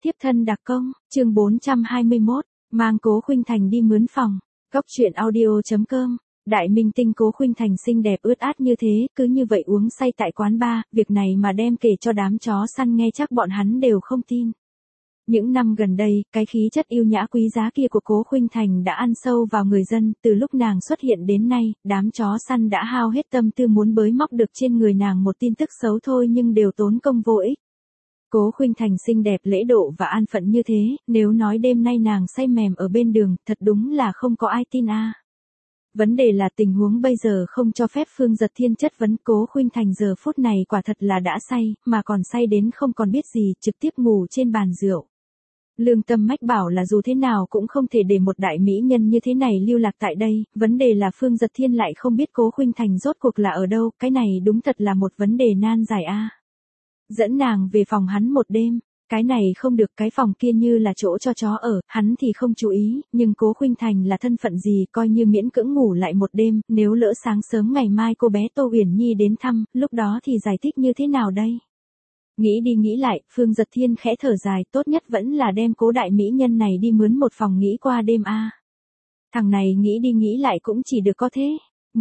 Tiếp thân đặc công, chương 421, mang Cố Khuynh Thành đi mướn phòng. Góc truyện audio.com. Đại minh tinh Cố Khuynh Thành xinh đẹp ướt át như thế, cứ như vậy uống say tại quán bar, việc này mà đem kể cho đám chó săn nghe chắc bọn hắn đều không tin. Những năm gần đây, cái khí chất yêu nhã quý giá kia của Cố Khuynh Thành đã ăn sâu vào người dân, từ lúc nàng xuất hiện đến nay, đám chó săn đã hao hết tâm tư muốn bới móc được trên người nàng một tin tức xấu thôi nhưng đều tốn công vô ích. Cố Khuynh Thành xinh đẹp lễ độ và an phận như thế, nếu nói đêm nay nàng say mềm ở bên đường, thật đúng là không có ai tin a. Vấn đề là tình huống bây giờ không cho phép Phương Dật Thiên chất vấn. Cố Khuynh Thành giờ phút này quả thật là đã say, mà còn say đến không còn biết gì, trực tiếp ngủ trên bàn rượu. Lương tâm mách bảo là dù thế nào cũng không thể để một đại mỹ nhân như thế này lưu lạc tại đây, vấn đề là Phương Dật Thiên lại không biết Cố Khuynh Thành rốt cuộc là ở đâu, cái này đúng thật là một vấn đề nan giải a. Dẫn nàng về phòng hắn một đêm, cái này không được, cái phòng kia như là chỗ cho chó ở, hắn thì không chú ý, nhưng Cố Khuynh Thành là thân phận gì, coi như miễn cưỡng ngủ lại một đêm, nếu lỡ sáng sớm ngày mai cô bé Tô Uyển Nhi đến thăm, lúc đó thì giải thích như thế nào đây? Nghĩ đi nghĩ lại, Phương Dật Thiên khẽ thở dài, tốt nhất vẫn là đem Cố đại mỹ nhân này đi mướn một phòng nghỉ qua đêm a. Thằng này nghĩ đi nghĩ lại cũng chỉ được có thế.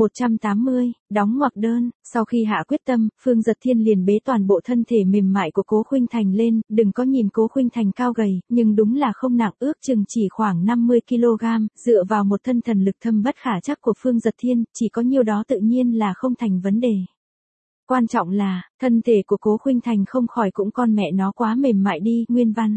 180, đóng ngoặc đơn, sau khi hạ quyết tâm, Phương Dật Thiên liền bế toàn bộ thân thể mềm mại của Cố Khuynh Thành lên, đừng có nhìn Cố Khuynh Thành cao gầy, nhưng đúng là không nặng, ước chừng chỉ khoảng 50 kg, dựa vào một thân thần lực thâm bất khả trắc của Phương Dật Thiên, chỉ có nhiêu đó tự nhiên là không thành vấn đề. Quan trọng là, thân thể của Cố Khuynh Thành không khỏi cũng con mẹ nó quá mềm mại đi, nguyên văn.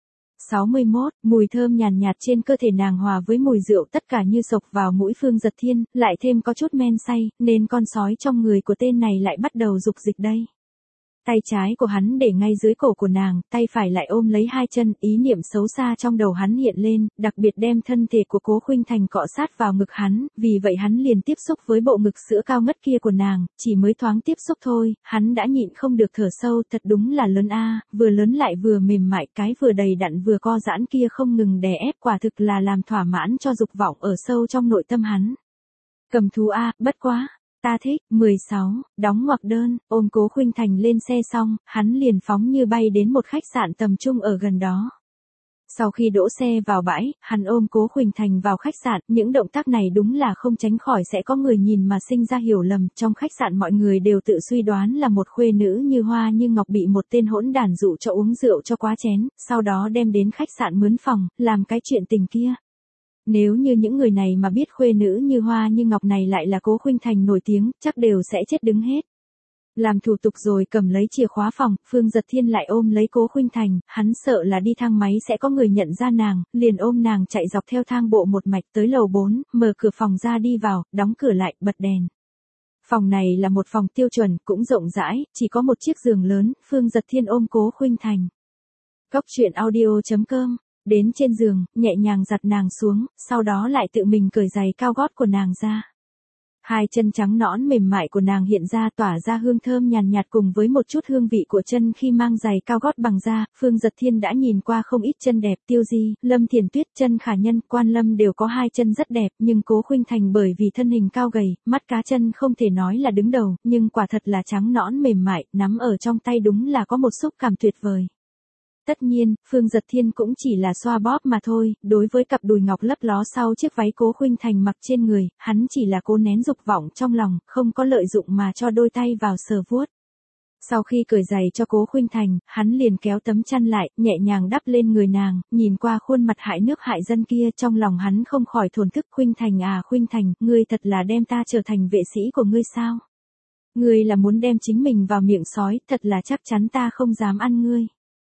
61, mùi thơm nhàn nhạt trên cơ thể nàng hòa với mùi rượu tất cả như sộc vào mũi Phương Dật Thiên, lại thêm có chút men say, nên con sói trong người của tên này lại bắt đầu dục dịch đây. Tay trái của hắn để ngay dưới cổ của nàng, tay phải lại ôm lấy hai chân, ý niệm xấu xa trong đầu hắn hiện lên, đặc biệt đem thân thể của Cố Khuynh Thành cọ sát vào ngực hắn, vì vậy hắn liền tiếp xúc với bộ ngực sữa cao ngất kia của nàng, chỉ mới thoáng tiếp xúc thôi, hắn đã nhịn không được thở sâu, thật đúng là lớn a, vừa lớn lại vừa mềm mại, cái vừa đầy đặn vừa co giãn kia không ngừng đè ép, quả thực là làm thỏa mãn cho dục vọng ở sâu trong nội tâm hắn. Cầm thú a, bất quá. Ta thích. 16, đóng ngoặc đơn, ôm Cố Khuynh Thành lên xe xong, hắn liền phóng như bay đến một khách sạn tầm trung ở gần đó. Sau khi đỗ xe vào bãi, hắn ôm Cố Khuynh Thành vào khách sạn, những động tác này đúng là không tránh khỏi sẽ có người nhìn mà sinh ra hiểu lầm, trong khách sạn mọi người đều tự suy đoán là một khuê nữ như hoa như ngọc bị một tên hỗn đản dụ cho uống rượu cho quá chén, sau đó đem đến khách sạn mướn phòng, làm cái chuyện tình kia. Nếu như những người này mà biết khuê nữ như hoa như ngọc này lại là Cố Khuynh Thành nổi tiếng, chắc đều sẽ chết đứng hết. Làm thủ tục rồi cầm lấy chìa khóa phòng, Phương Dật Thiên lại ôm lấy Cố Khuynh Thành, hắn sợ là đi thang máy sẽ có người nhận ra nàng, liền ôm nàng chạy dọc theo thang bộ một mạch tới lầu 4, mở cửa phòng ra đi vào, đóng cửa lại, bật đèn. Phòng này là một phòng tiêu chuẩn, cũng rộng rãi, chỉ có một chiếc giường lớn, Phương Dật Thiên ôm Cố Khuynh Thành. Góc truyện audio.com. Đến trên giường, nhẹ nhàng giặt nàng xuống, sau đó lại tự mình cởi giày cao gót của nàng ra. Hai chân trắng nõn mềm mại của nàng hiện ra tỏa ra hương thơm nhàn nhạt cùng với một chút hương vị của chân khi mang giày cao gót bằng da. Phương Dật Thiên đã nhìn qua không ít chân đẹp, Tiêu Di, Lâm Thiền Tuyết, Chân Khả Nhân, Quan Lâm đều có hai chân rất đẹp, nhưng Cố Khuynh Thành bởi vì thân hình cao gầy, mắt cá chân không thể nói là đứng đầu, nhưng quả thật là trắng nõn mềm mại, nắm ở trong tay đúng là có một xúc cảm tuyệt vời. Tất nhiên, Phương Dật Thiên cũng chỉ là xoa bóp mà thôi, đối với cặp đùi ngọc lấp ló sau chiếc váy Cố Khuynh Thành mặc trên người, hắn chỉ là cố nén dục vọng trong lòng, không có lợi dụng mà cho đôi tay vào sờ vuốt. Sau khi cởi giày cho Cố Khuynh Thành, hắn liền kéo tấm chăn lại, nhẹ nhàng đắp lên người nàng, nhìn qua khuôn mặt hại nước hại dân kia, trong lòng hắn không khỏi thổn thức. Khuynh Thành à Khuynh Thành, ngươi thật là đem ta trở thành vệ sĩ của ngươi sao? Ngươi là muốn đem chính mình vào miệng sói, thật là chắc chắn ta không dám ăn ngươi.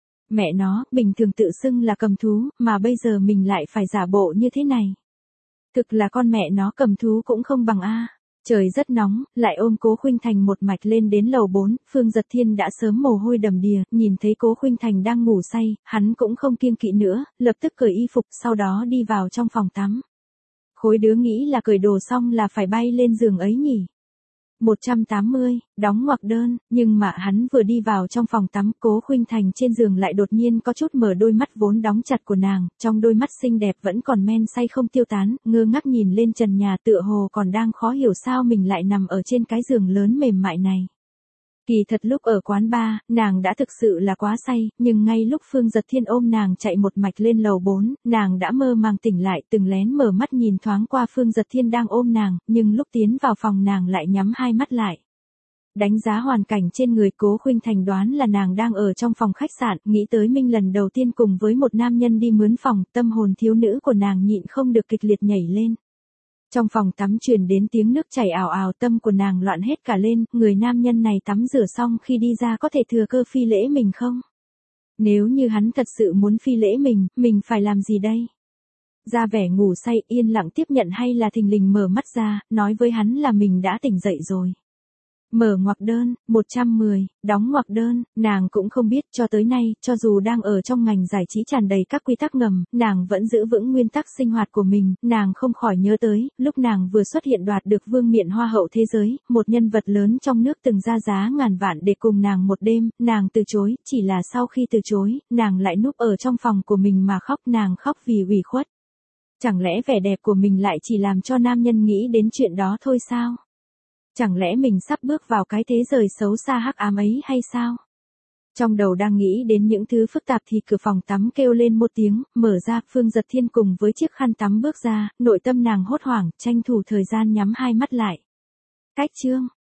Mẹ nó, bình thường tự xưng là cầm thú, mà bây giờ mình lại phải giả bộ như thế này. Thực là con mẹ nó cầm thú cũng không bằng a. Trời rất nóng, lại ôm Cố Khuynh Thành một mạch lên đến lầu 4, Phương Dật Thiên đã sớm mồ hôi đầm đìa, nhìn thấy Cố Khuynh Thành đang ngủ say, hắn cũng không kiêng kỵ nữa, lập tức cởi y phục, sau đó đi vào trong phòng tắm. Khối đứa nghĩ là cởi đồ xong là phải bay lên giường ấy nhỉ. 180, đóng ngoặc đơn, nhưng mà hắn vừa đi vào trong phòng tắm, Cố Khuynh Thành trên giường lại đột nhiên có chút mở đôi mắt vốn đóng chặt của nàng, trong đôi mắt xinh đẹp vẫn còn men say không tiêu tán, ngơ ngác nhìn lên trần nhà tựa hồ còn đang khó hiểu sao mình lại nằm ở trên cái giường lớn mềm mại này. Kỳ thật lúc ở quán bar, nàng đã thực sự là quá say, nhưng ngay lúc Phương Giật Thiên ôm nàng chạy một mạch lên lầu 4, nàng đã mơ màng tỉnh lại, từng lén mở mắt nhìn thoáng qua Phương Giật Thiên đang ôm nàng, nhưng lúc tiến vào phòng nàng lại nhắm hai mắt lại. Đánh giá hoàn cảnh trên người Cố Khuynh Thành đoán là nàng đang ở trong phòng khách sạn, nghĩ tới Minh lần đầu tiên cùng với một nam nhân đi mướn phòng, tâm hồn thiếu nữ của nàng nhịn không được kịch liệt nhảy lên. Trong phòng tắm truyền đến tiếng nước chảy ào ào, tâm của nàng loạn hết cả lên, người nam nhân này tắm rửa xong khi đi ra có thể thừa cơ phi lễ mình không? Nếu như hắn thật sự muốn phi lễ mình phải làm gì đây? Ra vẻ ngủ say yên lặng tiếp nhận hay là thình lình mở mắt ra, nói với hắn là mình đã tỉnh dậy rồi. Mở ngoặc đơn, 110, đóng ngoặc đơn, nàng cũng không biết cho tới nay, cho dù đang ở trong ngành giải trí tràn đầy các quy tắc ngầm, nàng vẫn giữ vững nguyên tắc sinh hoạt của mình, nàng không khỏi nhớ tới, lúc nàng vừa xuất hiện đoạt được vương miện hoa hậu thế giới, một nhân vật lớn trong nước từng ra giá ngàn vạn để cùng nàng một đêm, nàng từ chối, chỉ là sau khi từ chối, nàng lại núp ở trong phòng của mình mà khóc, nàng khóc vì ủy khuất. Chẳng lẽ vẻ đẹp của mình lại chỉ làm cho nam nhân nghĩ đến chuyện đó thôi sao? Chẳng lẽ mình sắp bước vào cái thế giới xấu xa hắc ám ấy hay sao? Trong đầu đang nghĩ đến những thứ phức tạp thì cửa phòng tắm kêu lên một tiếng, mở ra, Phương Giật Thiên cùng với chiếc khăn tắm bước ra, nội tâm nàng hốt hoảng, tranh thủ thời gian nhắm hai mắt lại. Cách chương